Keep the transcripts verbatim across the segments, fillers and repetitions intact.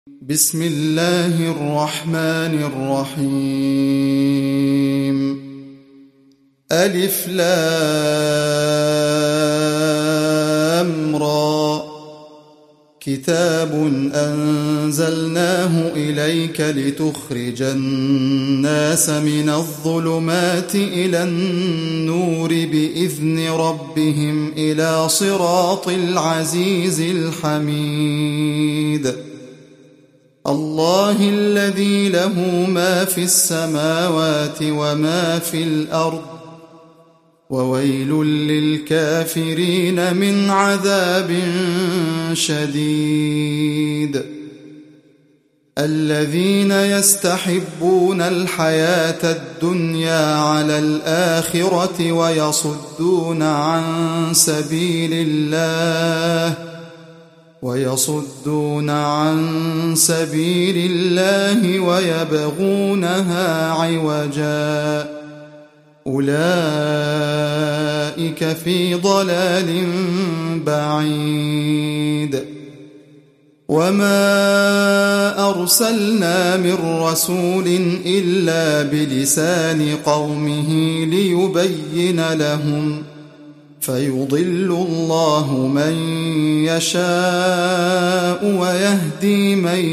بسم الله الرحمن الرحيم. ألف لام را. كتاب أنزلناه إليك لتخرج الناس من الظلمات إلى النور بإذن ربهم إلى صراط العزيز الحميد. الله الذي له ما في السماوات وما في الأرض، وويل للكافرين من عذاب شديد. الذين يستحبون الحياة الدنيا على الآخرة ويصدون عن سبيل الله ويصدون عن سبيل الله ويبغونها عوجا، أولئك في ضلال بعيد. وما أرسلنا من رسول إلا بلسان قومه ليبين لهم، فيضل الله من يشاء ويهدي من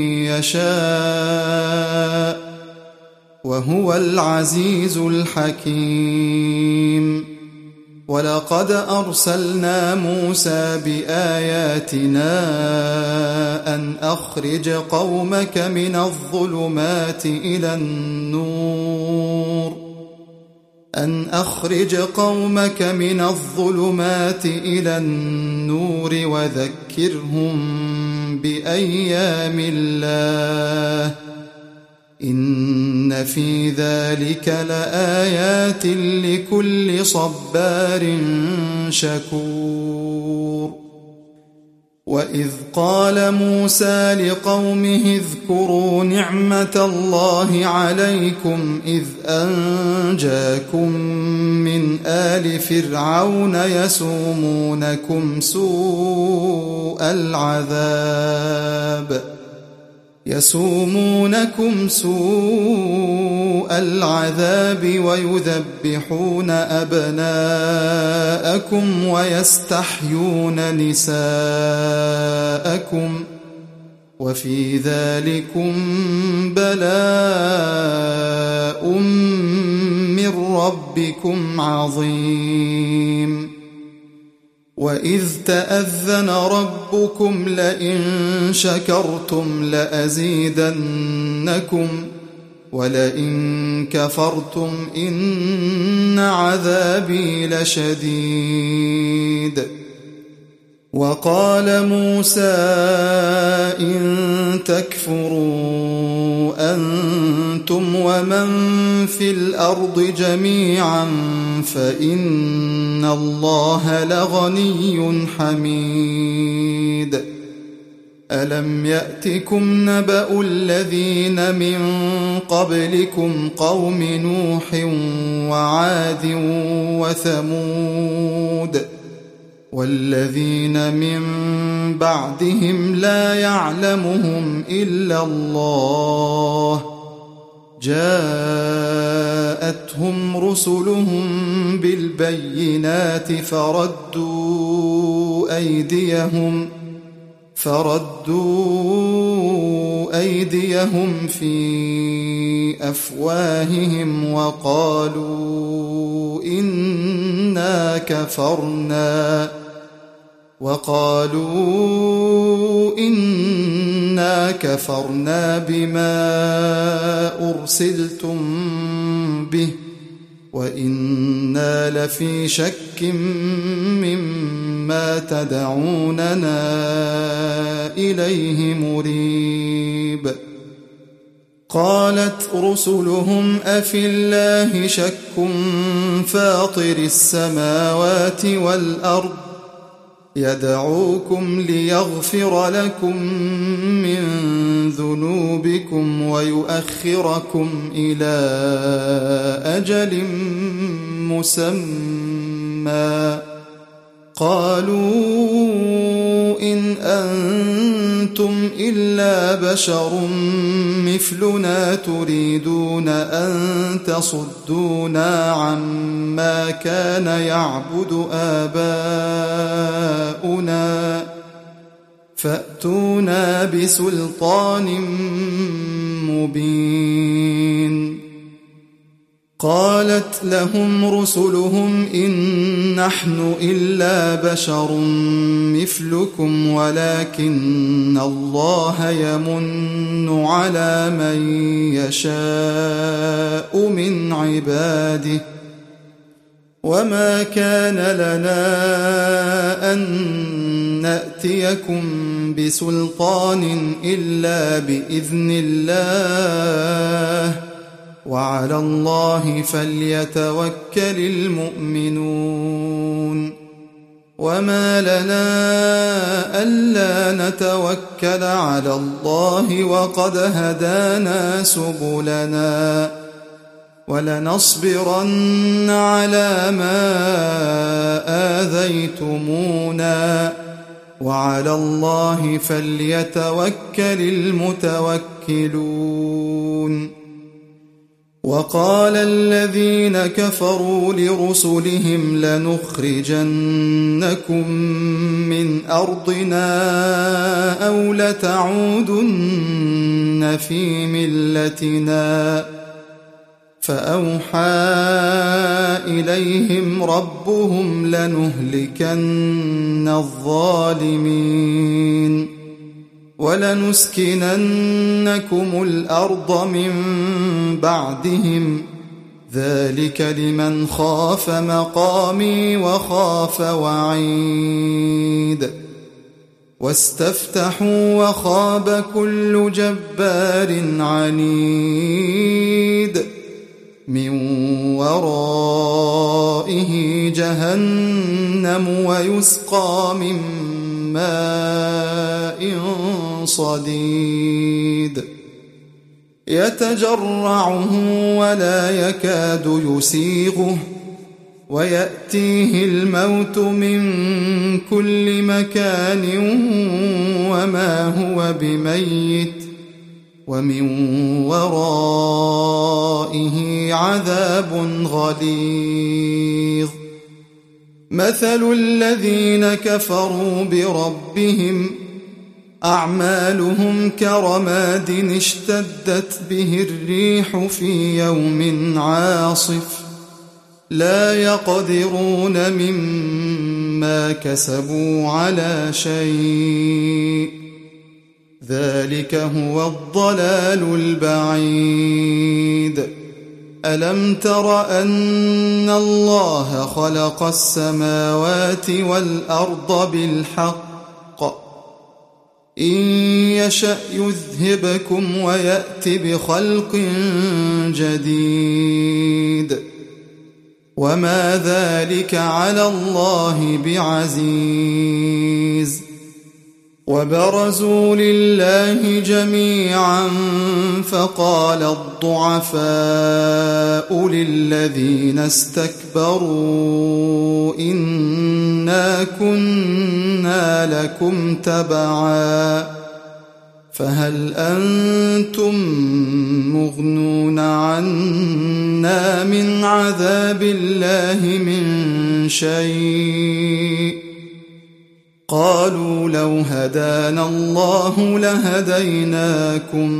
يشاء، وهو العزيز الحكيم. ولقد أرسلنا موسى بآياتنا أن أخرج قومك من الظلمات إلى النور أن أخرج قومك من الظلمات إلى النور وذكرهم بأيام الله، إن في ذلك لآيات لكل صبار شكور. وإذ قال موسى لقومه اذكروا نعمة الله عليكم إذ أنجاكم من آل فرعون يسومونكم سوء العذاب يسومونكم سوء العذاب ويذبحون أبناءكم ويستحيون نساءكم، وفي ذلكم بلاء من ربكم عظيم. وإذ تأذن ربكم لئن شكرتم لأزيدنكم ولئن كفرتم إن عذابي لشديد. وقال موسى إن تكفروا أنتم ومن في الأرض جميعا فإن الله لغني حميد. ألم يأتكم نبأ الذين من قبلكم قوم نوح وعاد وثمود والذين من بعدهم لا يعلمهم إلا الله، جاءتهم رسلهم بالبينات فردوا أيديهم فردوا أيديهم في أفواههم وقالوا إنا كفرنا وقالوا إنا كفرنا بما أرسلتم به وإنا لفي شك مما تدعوننا إليه مريب. قالت رسلهم أفي الله شك فاطر السماوات والأرض يدعوكم ليغفر لكم من ذنوبكم ويؤخركم إلى أجل مسمى قالوا إن أنتم إلا بشر مثلنا تريدون أن تصدونا عما كان يعبد آباؤنا فأتونا بسلطان مبين. قالت لهم رسلهم إن نحن إلا بشر مثلكم ولكن الله يمن على من يشاء من عباده وما كان لنا أن نأتيكم بسلطان إلا بإذن الله وعلى الله فليتوكل المؤمنون. وما لنا ألا نتوكل على الله وقد هدانا سبلنا ولنصبرن على ما آذيتمونا وعلى الله فليتوكل المتوكلون. وقال الذين كفروا لرسلهم لنخرجنكم من أرضنا أو لتعودن في ملتنا فأوحى إليهم ربهم لنهلكن الظالمين ولنسكننكم الأرض من بعدهم ذلك لمن خاف مقامي وخاف وعيد. واستفتحوا وخاب كل جبار عنيد من ورائه جهنم ويسقى من ماء صديد يتجرعه ولا يكاد يسيغه ويأتيه الموت من كل مكان وما هو بميت ومن ورائه عذاب غليظ. مثل الذين كفروا بربهم أعمالهم كرماد اشتدت به الريح في يوم عاصف لا يقدرون مما كسبوا على شيء ذلك هو الضلال البعيد. ألم تر أن الله خلق السماوات والأرض بالحق إن يشأ يذهبكم ويأت بخلق جديد وما ذلك على الله بعزيز. وبرزوا لله جميعا فقال الضعفاء للذين استكبروا إنا كنا لكم تبعا فهل أنتم مغنون عنا من عذاب الله من شيء قالوا لو هدانا الله لهديناكم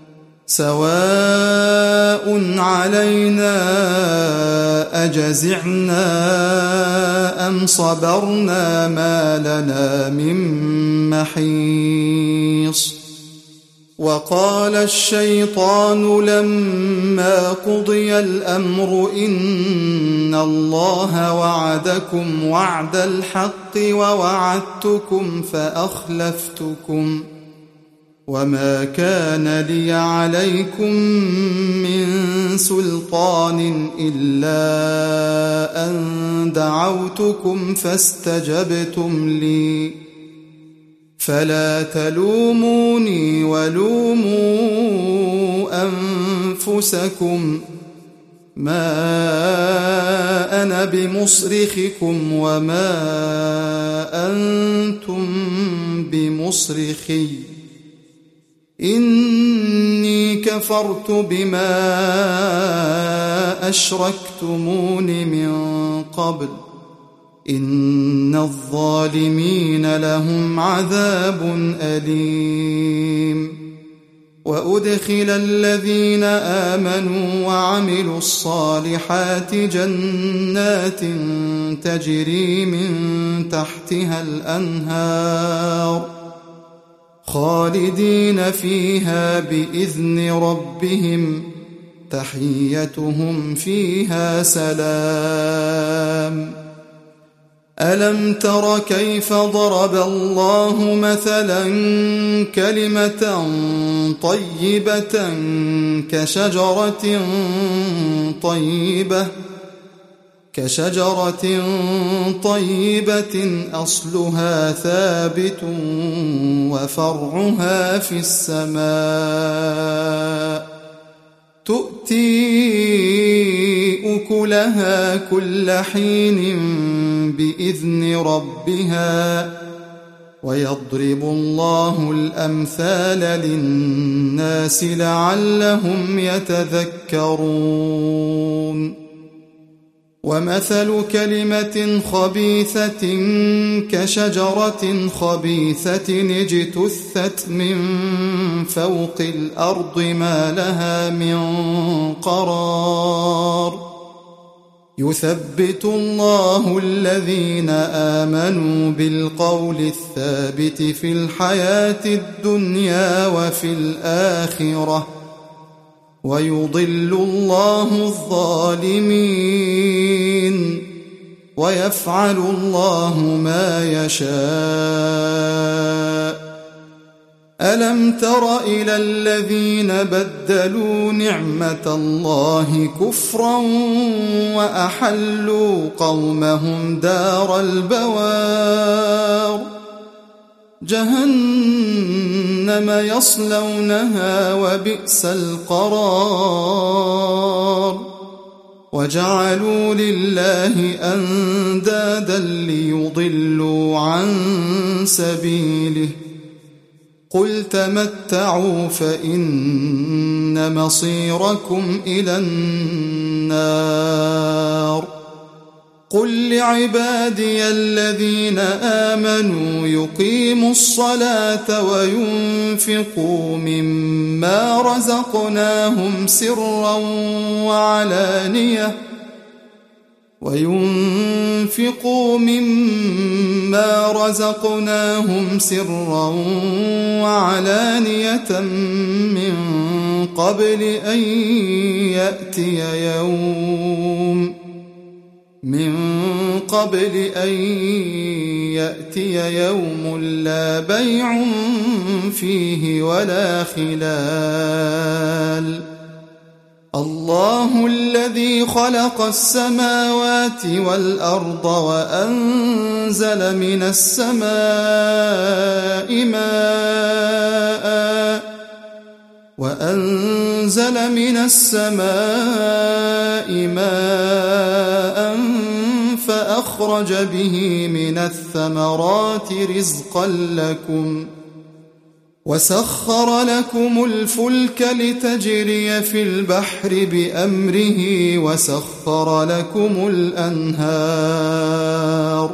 سواء علينا أجزعنا أم صبرنا ما لنا من محيص. وقال الشيطان لما قضي الأمر إن الله وعدكم وعد الحق ووعدتكم فأخلفتكم وما كان لي عليكم من سلطان إلا أن دعوتكم فاستجبتم لي فلا تلوموني ولوموا أنفسكم ما أنا بمصرخكم وما أنتم بمصرخي إني كفرت بما أشركتمون من قبل إن الظالمين لهم عذاب أليم وأدخل الذين آمنوا وعملوا الصالحات جنات تجري من تحتها الأنهار خالدين فيها بإذن ربهم تحيتهم فيها سلام ألم تر كيف ضرب الله مثلا كلمة طيبة كشجرة طيبة كشجرة طيبة أصلها ثابت وفرعها في السماء تؤتي أكلها كل حين بإذن ربها ويضرب الله الأمثال للناس لعلهم يتذكرون ومثل كلمة خبيثة كشجرة خبيثة اجتثت من فوق الأرض ما لها من قرار يثبت الله الذين آمنوا بالقول الثابت في الحياة الدنيا وفي الآخرة ويضل الله الظالمين ويفعل الله ما يشاء ألم تر إلى الذين بدلوا نعمة الله كفرا وأحلوا قومهم دار البوار جهنم يصلونها وبئس القرار وجعلوا لله أندادا ليضلوا عن سبيله قل تمتعوا فإن مصيركم إلى النار قل لعبادي الذين آمنوا يقيموا الصلاة وينفقوا مما رزقناهم سرا وعلانية وينفقوا مما رزقناهم سرا وعلانية من قبل أن يأتي يوم من قبل أن يأتي يوم لا بيع فيه ولا خلال الله الذي خلق السماوات والأرض وأنزل من السماء ماء وأنزل من السماء ماء فأخرج به من الثمرات رزقا لكم وسخر لكم الفلك لتجري في البحر بأمره وسخر لكم الأنهار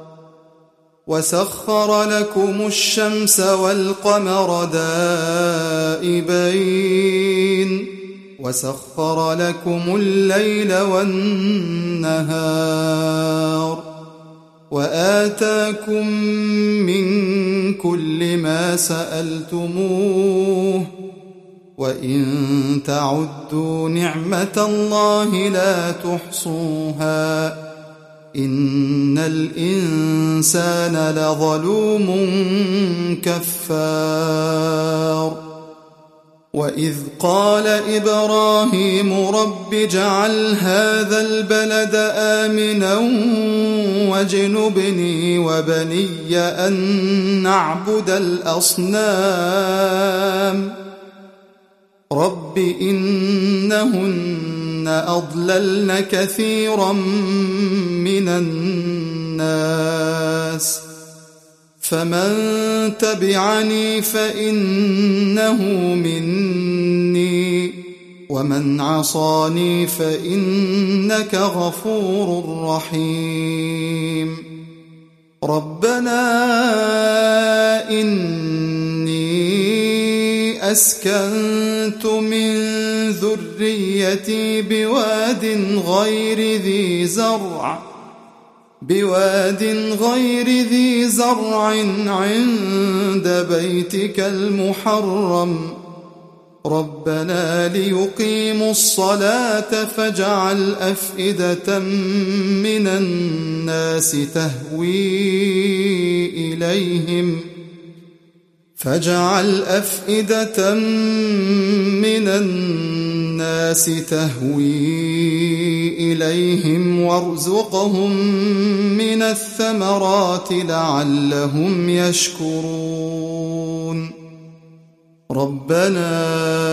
وسخر لكم الشمس والقمر دائبين وسخر لكم الليل والنهار وآتاكم من كل ما سألتموه وإن تعدوا نعمة الله لا تحصوها إن الإنسان لظلوم كفار وإذ قال إبراهيم رب اجعل هذا البلد آمنا واجنبني وبني أن نعبد الأصنام رب إنهن أضللن كثيرا من الناس فمن تبعني فإنه مني ومن عصاني فإنك غفور رحيم ربنا إني أسكنت من ذريتي بواد غير ذي زرع بواد غير ذي زرع عند بيتك المحرم ربنا ليقيموا الصلاة فاجعل أفئدة من الناس تهوي إليهم فاجعل أفئدة من الناس تهوي إليهم وارزقهم من الثمرات لعلهم يشكرون ربنا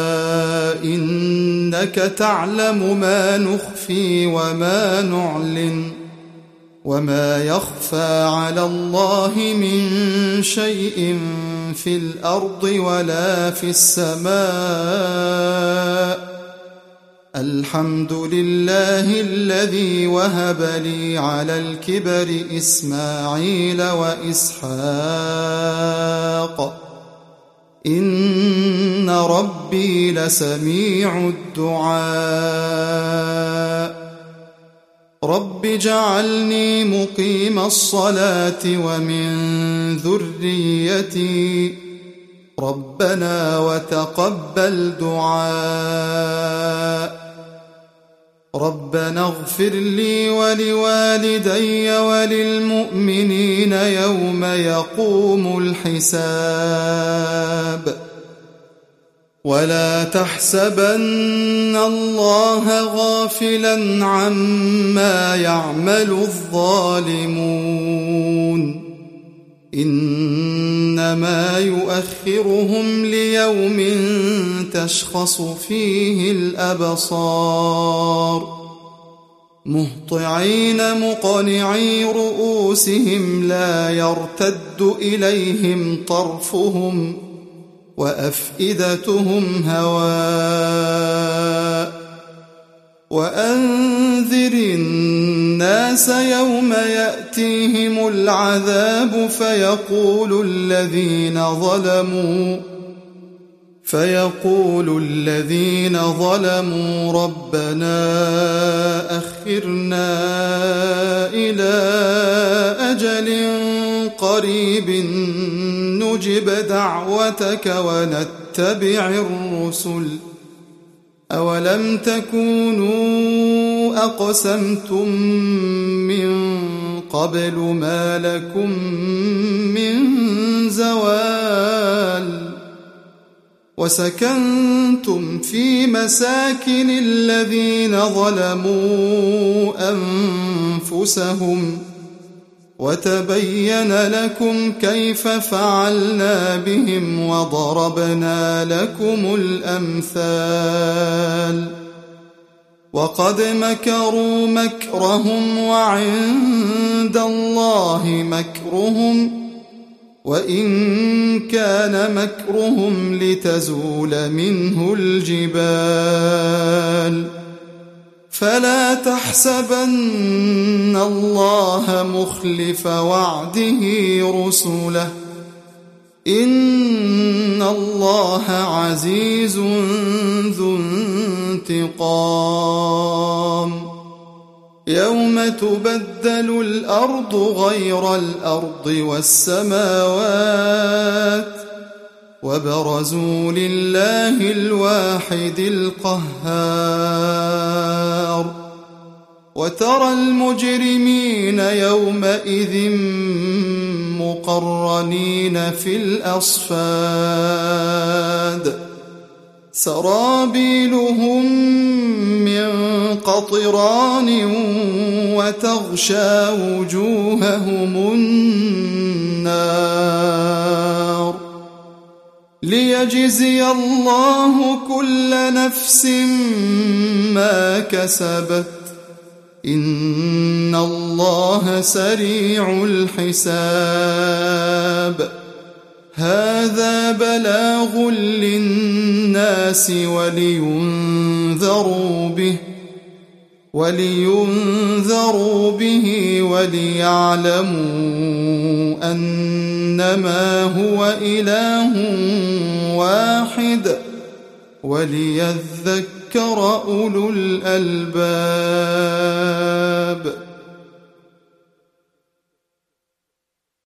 إنك تعلم ما نخفي وما نعلن وما يخفى على الله من شيء في الأرض ولا في السماء الحمد لله الذي وهب لي على الكبر إسماعيل وإسحاق إن ربي لسميع الدعاء رب اجعلني مقيم الصلاة ومن ذريتي ربنا وتقبل دعاء ربنا اغفر لي ولوالدي وللمؤمنين يوم يقوم الحساب ولا تحسبن الله غافلا عما يعمل الظالمون إنما يؤخرهم ليوم تشخص فيه الأبصار مهطعين مقنعي رؤوسهم لا يرتد إليهم طرفهم وأفئدتهم هواء وأنذر الناس يوم يأتيهم العذاب فيقول الذين ظلموا فيقول الذين ظلموا ربنا أخرنا إلى أجل قريب نجب دعوتك ونتبع الرسل أولم تكونوا أقسمتم من قبل ما لكم من زوال وسكنتم في مساكن الذين ظلموا أنفسهم وتبين لكم كيف فعلنا بهم وضربنا لكم الأمثال وقد مكروا مكرهم وعند الله مكرهم وإن كان مكرهم لتزول منه الجبال فلا تحسبن الله مخلف وعده رسله إن الله عزيز ذو انتقام يوم تبدل الأرض غير الأرض والسماوات وبرزوا لله الواحد القهار وترى المجرمين يومئذ مقرنين في الأصفاد سرابيلهم من قطران وتغشى وجوههم النار ليجزي الله كل نفس ما كسبت إن الله سريع الحساب هذا بلاغ للناس ولينذروا به ولينذروا به وليعلموا أنما هو إله واحد وليذكر أولو الألباب